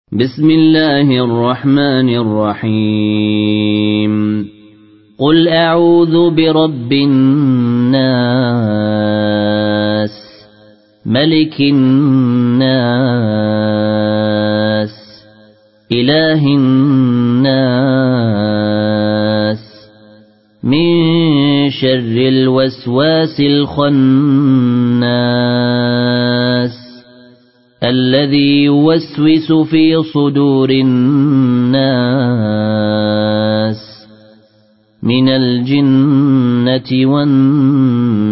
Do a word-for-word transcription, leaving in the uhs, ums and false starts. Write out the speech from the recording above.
بسم الله الرحمن الرحيم قل أعوذ برب الناس ملك الناس إله الناس من شر الوسواس الخناس الذي يوسوس في صدور الناس من الجنة والناس.